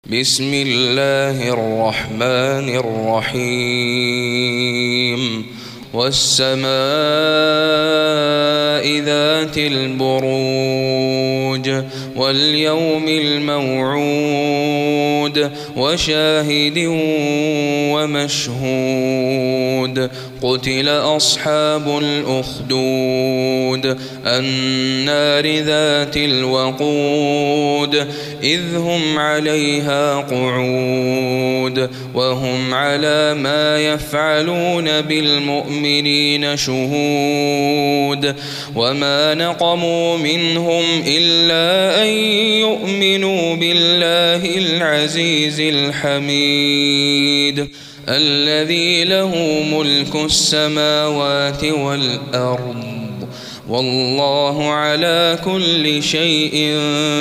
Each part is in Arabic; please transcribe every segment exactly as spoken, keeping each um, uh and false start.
بسم الله الرحمن الرحيم والسماء ذات البروج واليوم الموعود وشاهد ومشهود قتل أصحاب الأخدود النار ذات الوقود إذ هم عليها قعود وهم على ما يفعلون بالمؤمنين شهود وما نقموا منهم إلا أن يؤمنوا بالله العزيز الحميد الذي له ملك السماوات والأرض والله على كل شيء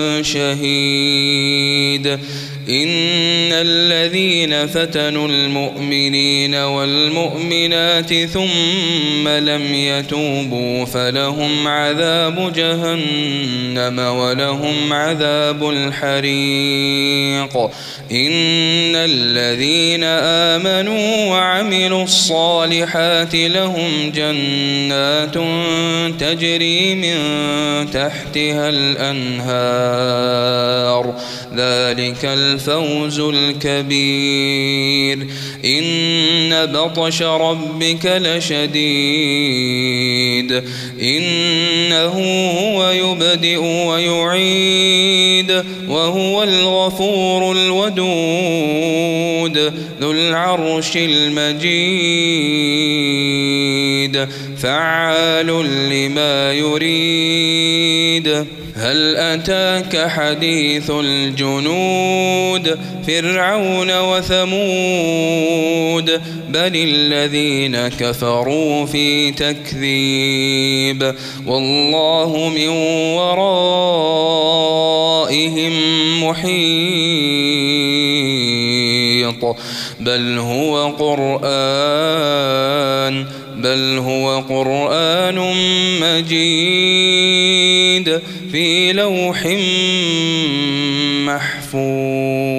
شهيد إن الذين فتنوا المؤمنين والمؤمنات ثم لم يتوبوا فلهم عذاب جهنم ولهم عذاب الحريق إن الذين آمنوا وعملوا الصالحات لهم جنات تجري من تحتها الأنهار ذلك الفوز الكبير إن بطش ربك لشديد إنه هو يبدئ ويعيد وهو الغفور الودود ذو العرش المجيد فعال لما يريد هل أتاك حديث الجنود فرعون وثمود بل الذين كفروا في تكذيب والله من ورائهم محيط بل هو قرآن بل هو قرآن مجيد في لوح محفوظ.